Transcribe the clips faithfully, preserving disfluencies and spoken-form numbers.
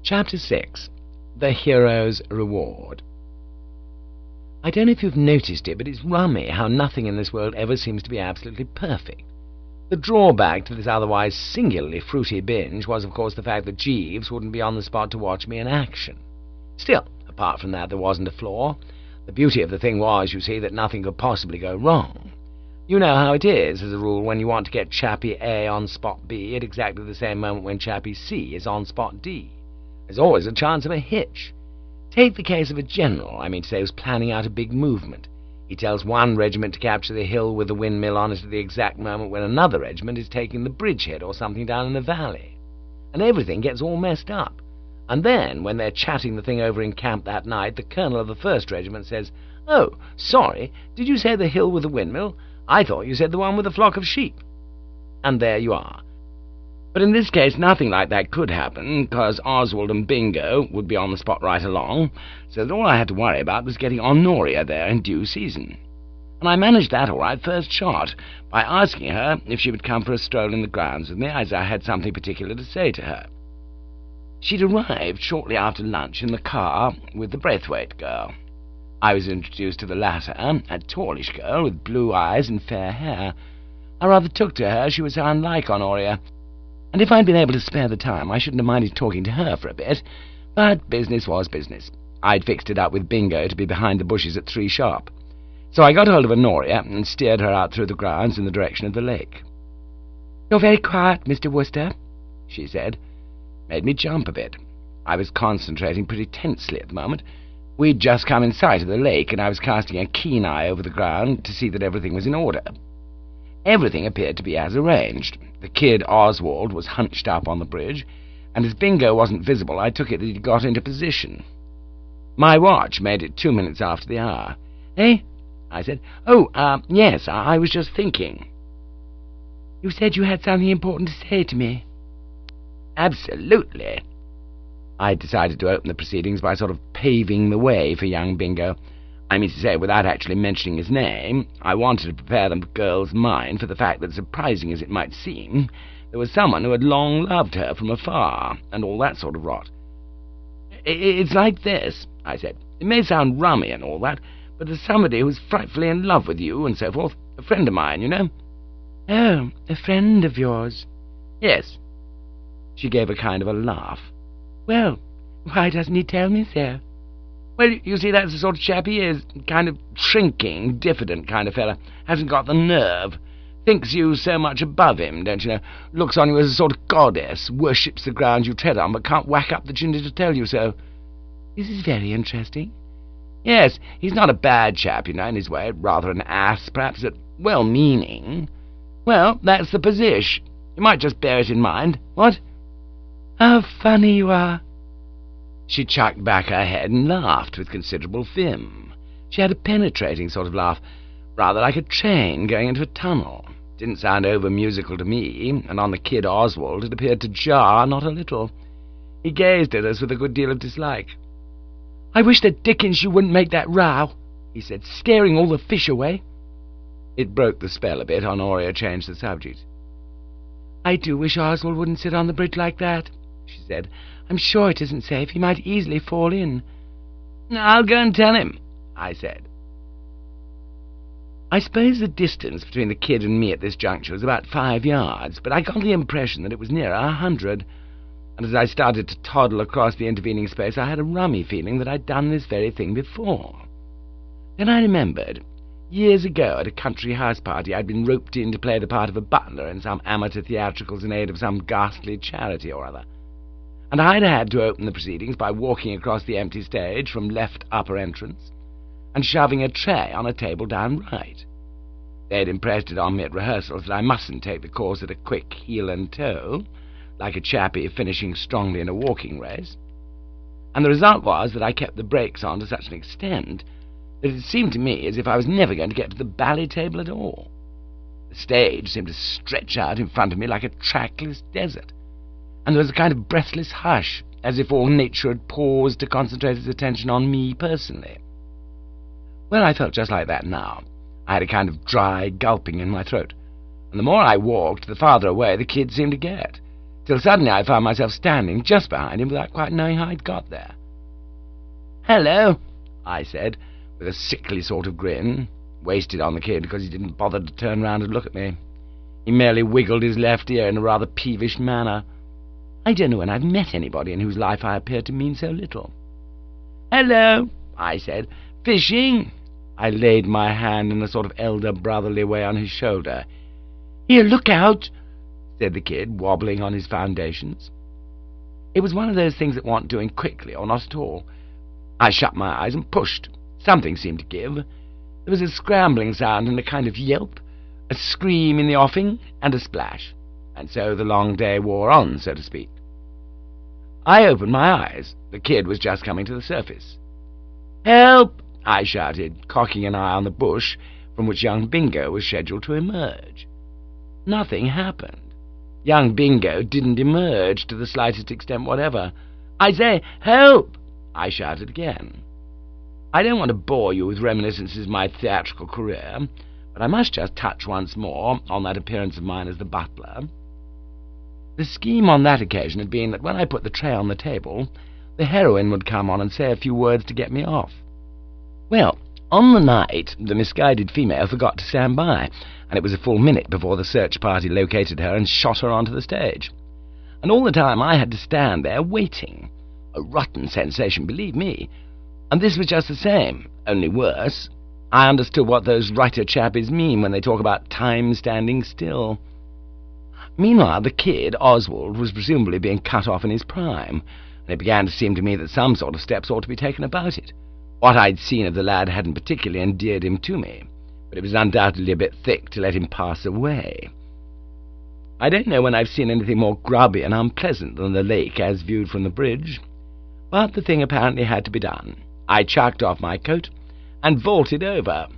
Chapter six. The Hero's Reward. I don't know if you've noticed it, but it's rummy how nothing in this world ever seems to be absolutely perfect. The drawback to this otherwise singularly fruity binge was, of course, the fact that Jeeves wouldn't be on the spot to watch me in action. Still, apart from that, there wasn't a flaw. The beauty of the thing was, you see, that nothing could possibly go wrong. You know how it is, as a rule, when you want to get Chappie A on spot B at exactly the same moment when Chappie C is on spot D. There's always a chance of a hitch. Take the case of a general, I mean to say, who's planning out a big movement. He tells one regiment to capture the hill with the windmill on it at the exact moment when another regiment is taking the bridgehead or something down in the valley. And everything gets all messed up. And then, when they're chatting the thing over in camp that night, the colonel of the first regiment says, "Oh, sorry, did you say the hill with the windmill? I thought you said the one with the flock of sheep." And there you are. But in this case, nothing like that could happen, because Oswald and Bingo would be on the spot right along, so that all I had to worry about was getting Honoria there in due season. And I managed that all right first shot, by asking her if she would come for a stroll in the grounds with me, as I had something particular to say to her. She'd arrived shortly after lunch in the car with the Braithwaite girl. I was introduced to the latter, a tallish girl with blue eyes and fair hair. I rather took to her, she was so unlike Honoria, and if I'd been able to spare the time, I shouldn't have minded talking to her for a bit. But business was business. I'd fixed it up with Bingo to be behind the bushes at three sharp. So I got hold of Honoria and steered her out through the grounds in the direction of the lake. "You're very quiet, Mister Wooster," she said. Made me jump a bit. I was concentrating pretty tensely at the moment. We'd just come in sight of the lake, and I was casting a keen eye over the ground to see that everything was in order. Everything appeared to be as arranged. The kid Oswald was hunched up on the bridge, and as Bingo wasn't visible, I took it that he'd got into position. My watch made it two minutes after the hour. "Eh?" I said. "Oh, uh, yes, I, I was just thinking." "You said you had something important to say to me." "Absolutely." I decided to open the proceedings by sort of paving the way for young Bingo. I mean to say, without actually mentioning his name, I wanted to prepare the girl's mind for the fact that, surprising as it might seem, there was someone who had long loved her from afar, and all that sort of rot. "It's like this," I said. "It may sound rummy and all that, but there's somebody who's frightfully in love with you, and so forth. A friend of mine, you know." "Oh, a friend of yours?" "Yes." She gave a kind of a laugh. "Well, why doesn't he tell me so?" "Well, you see, that's the sort of chap he is. Kind of shrinking, diffident kind of fella. Hasn't got the nerve. Thinks you so much above him, don't you know. Looks on you as a sort of goddess. Worships the ground you tread on, but can't whack up the ginger to tell you so." "This is very interesting." "Yes, he's not a bad chap, you know, in his way. Rather an ass, perhaps, but well-meaning. Well, that's the position. You might just bear it in mind. What?" "How funny you are." She chucked back her head and laughed with considerable vim. She had a penetrating sort of laugh, rather like a train going into a tunnel. Didn't sound over-musical to me, and on the kid Oswald it appeared to jar not a little. He gazed at us with a good deal of dislike. "I wish to dickens you wouldn't make that row," he said, "scaring all the fish away." It broke the spell a bit. Honoria changed the subject. "I do wish Oswald wouldn't sit on the bridge like that," she said. "I'm sure it isn't safe. He might easily fall in." "I'll go and tell him," I said. I suppose the distance between the kid and me at this juncture was about five yards, but I got the impression that it was nearer a hundred, and as I started to toddle across the intervening space, I had a rummy feeling that I'd done this very thing before. Then I remembered, years ago at a country house party, I'd been roped in to play the part of a butler in some amateur theatricals in aid of some ghastly charity or other, and I'd had to open the proceedings by walking across the empty stage from left upper entrance and shoving a tray on a table down right. They'd impressed it on me at rehearsals that I mustn't take the course at a quick heel and toe, like a chappie finishing strongly in a walking race, and the result was that I kept the brakes on to such an extent that it seemed to me as if I was never going to get to the ballet table at all. The stage seemed to stretch out in front of me like a trackless desert, and there was a kind of breathless hush, as if all nature had paused to concentrate its attention on me personally. Well, I felt just like that now. I had a kind of dry gulping in my throat, and the more I walked, the farther away the kid seemed to get. till suddenly I found myself standing just behind him without quite knowing how I'd got there. "Hello," I said, with a sickly sort of grin, wasted on the kid because he didn't bother to turn round and look at me. He merely wiggled his left ear in a rather peevish manner. I don't know when I've met anybody in whose life I appeared to mean so little. "Hello," I said. "Fishing?" I laid my hand in a sort of elder brotherly way on his shoulder. "Here, look out," said the kid, wobbling on his foundations. It was one of those things that want doing quickly or not at all. I shut my eyes and pushed. Something seemed to give. There was a scrambling sound and a kind of yelp, a scream in the offing, and a splash, and so the long day wore on, so to speak. I opened my eyes. The kid was just coming to the surface. "Help!" I shouted, cocking an eye on the bush from which young Bingo was scheduled to emerge. Nothing happened. Young Bingo didn't emerge to the slightest extent whatever. "I say, help!" I shouted again. I don't want to bore you with reminiscences of my theatrical career, but I must just touch once more on that appearance of mine as the butler. The scheme on that occasion had been that when I put the tray on the table, the heroine would come on and say a few words to get me off. Well, on the night, the misguided female forgot to stand by, and it was a full minute before the search party located her and shot her onto the stage. And all the time I had to stand there waiting. A rotten sensation, believe me. And this was just the same, only worse. I understood what those writer chappies mean when they talk about time standing still. Meanwhile, the kid, Oswald, was presumably being cut off in his prime, and it began to seem to me that some sort of steps ought to be taken about it. What I'd seen of the lad hadn't particularly endeared him to me, but it was undoubtedly a bit thick to let him pass away. I don't know when I've seen anything more grubby and unpleasant than the lake as viewed from the bridge, but the thing apparently had to be done. I chucked off my coat and vaulted over.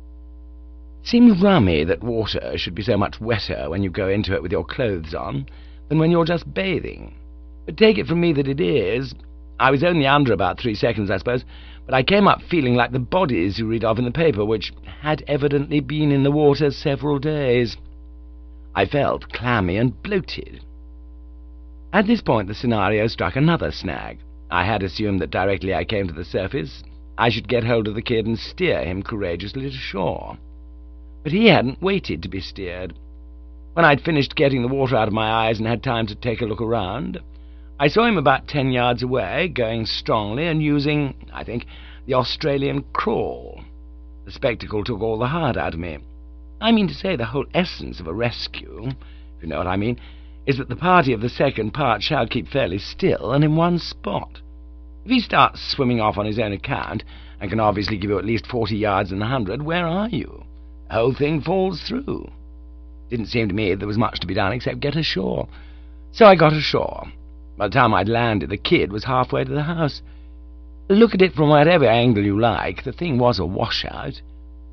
It seemed rummy that water should be so much wetter when you go into it with your clothes on than when you're just bathing. But take it from me that it is. I was only under about three seconds, I suppose, but I came up feeling like the bodies you read of in the paper, which had evidently been in the water several days. I felt clammy and bloated. At this point the scenario struck another snag. I had assumed that directly I came to the surface, I should get hold of the kid and steer him courageously to shore. But he hadn't waited to be steered. When I'd finished getting the water out of my eyes and had time to take a look around, I saw him about ten yards away, going strongly and using, I think, the Australian crawl. The spectacle took all the heart out of me. I mean to say the whole essence of a rescue, if you know what I mean, is that the party of the second part shall keep fairly still and in one spot. If he starts swimming off on his own account, and can obviously give you at least forty yards in the hundred, where are you? The whole thing falls through. Didn't seem to me there was much to be done except get ashore. So I got ashore. By the time I'd landed, the kid was halfway to the house. Look at it from whatever angle you like, the thing was a washout.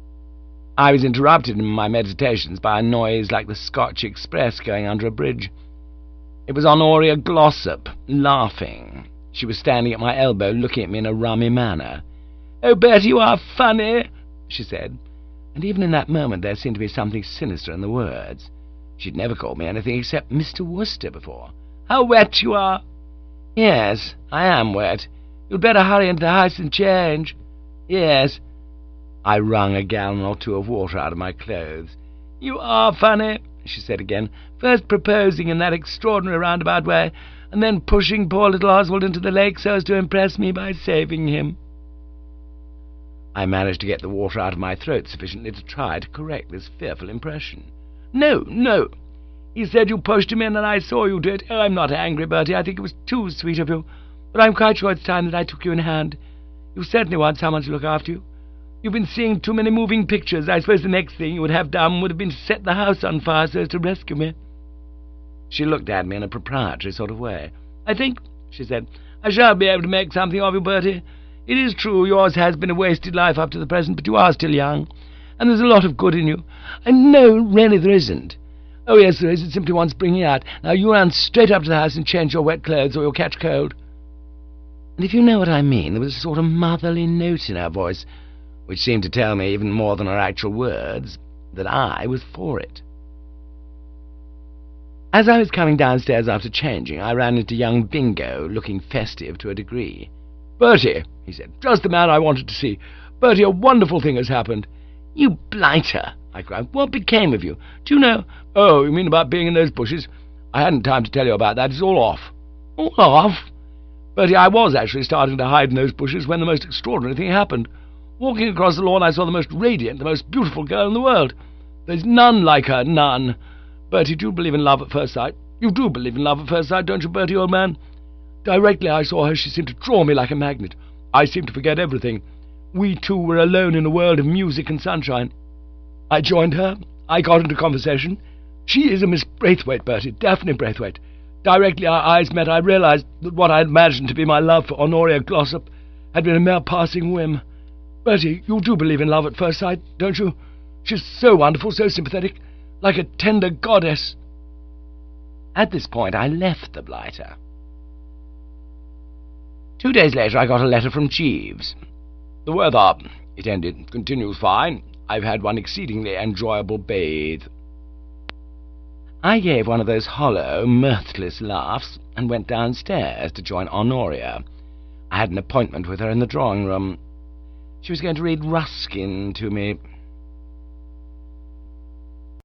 I was interrupted in my meditations by a noise like the Scotch Express going under a bridge. It was Honoria Glossop, laughing. She was standing at my elbow, looking at me in a rummy manner. "Oh, Bertie, you are funny," she said, and even in that moment there seemed to be something sinister in the words. She'd never called me anything except Mister Wooster before. "How wet you are!" "Yes, I am wet. You'd better hurry into the house and change." "Yes." I wrung a gallon or two of water out of my clothes. "You are funny," she said again, "first proposing in that extraordinary roundabout way, and then pushing poor little Oswald into the lake so as to impress me by saving him." I managed to get the water out of my throat sufficiently to try to correct this fearful impression. "No, no. He said you pushed him in, and I saw you do it. Oh, I'm not angry, Bertie. I think it was too sweet of you. But I'm quite sure it's time that I took you in hand. You certainly want someone to look after you. You've been seeing too many moving pictures. I suppose the next thing you would have done would have been to set the house on fire so as to rescue me." She looked at me in a proprietary sort of way. "I think," she said, "I shall be able to make something of you, Bertie. It is true yours has been a wasted life up to the present, but you are still young, and there's a lot of good in you. And no, really there isn't. Oh, yes, there is. It simply wants bringing out. Now, you run straight up to the house and change your wet clothes, or you'll catch cold." And if you know what I mean, there was a sort of motherly note in her voice, which seemed to tell me, even more than her actual words, that I was for it. As I was coming downstairs after changing, I ran into young Bingo, looking festive to a degree. "Bertie," he said, "just the man I wanted to see. Bertie, a wonderful thing has happened." "You blighter!" I cried. "What became of you? Do you know—" "Oh, you mean about being in those bushes? I hadn't time to tell you about that. It's all off." "All off?" "Bertie, I was actually starting to hide in those bushes when the most extraordinary thing happened. Walking across the lawn, I saw the most radiant, the most beautiful girl in the world. There's none like her, none. Bertie, do you believe in love at first sight? You do believe in love at first sight, don't you, Bertie, old man? Directly I saw her, she seemed to draw me like a magnet. I seemed to forget everything. We two were alone in a world of music and sunshine. I joined her. I got into conversation. She is a Miss Braithwaite, Bertie, Daphne Braithwaite. Directly our eyes met, I realized that what I had imagined to be my love for Honoria Glossop had been a mere passing whim. Bertie, you do believe in love at first sight, don't you? She's so wonderful, so sympathetic, like a tender goddess." At this point I left the blighter. Two days later I got a letter from Jeeves. "The weather," it ended, "continues fine. I've had one exceedingly enjoyable bathe." I gave one of those hollow, mirthless laughs, and went downstairs to join Honoria. I had an appointment with her in the drawing-room. She was going to read Ruskin to me.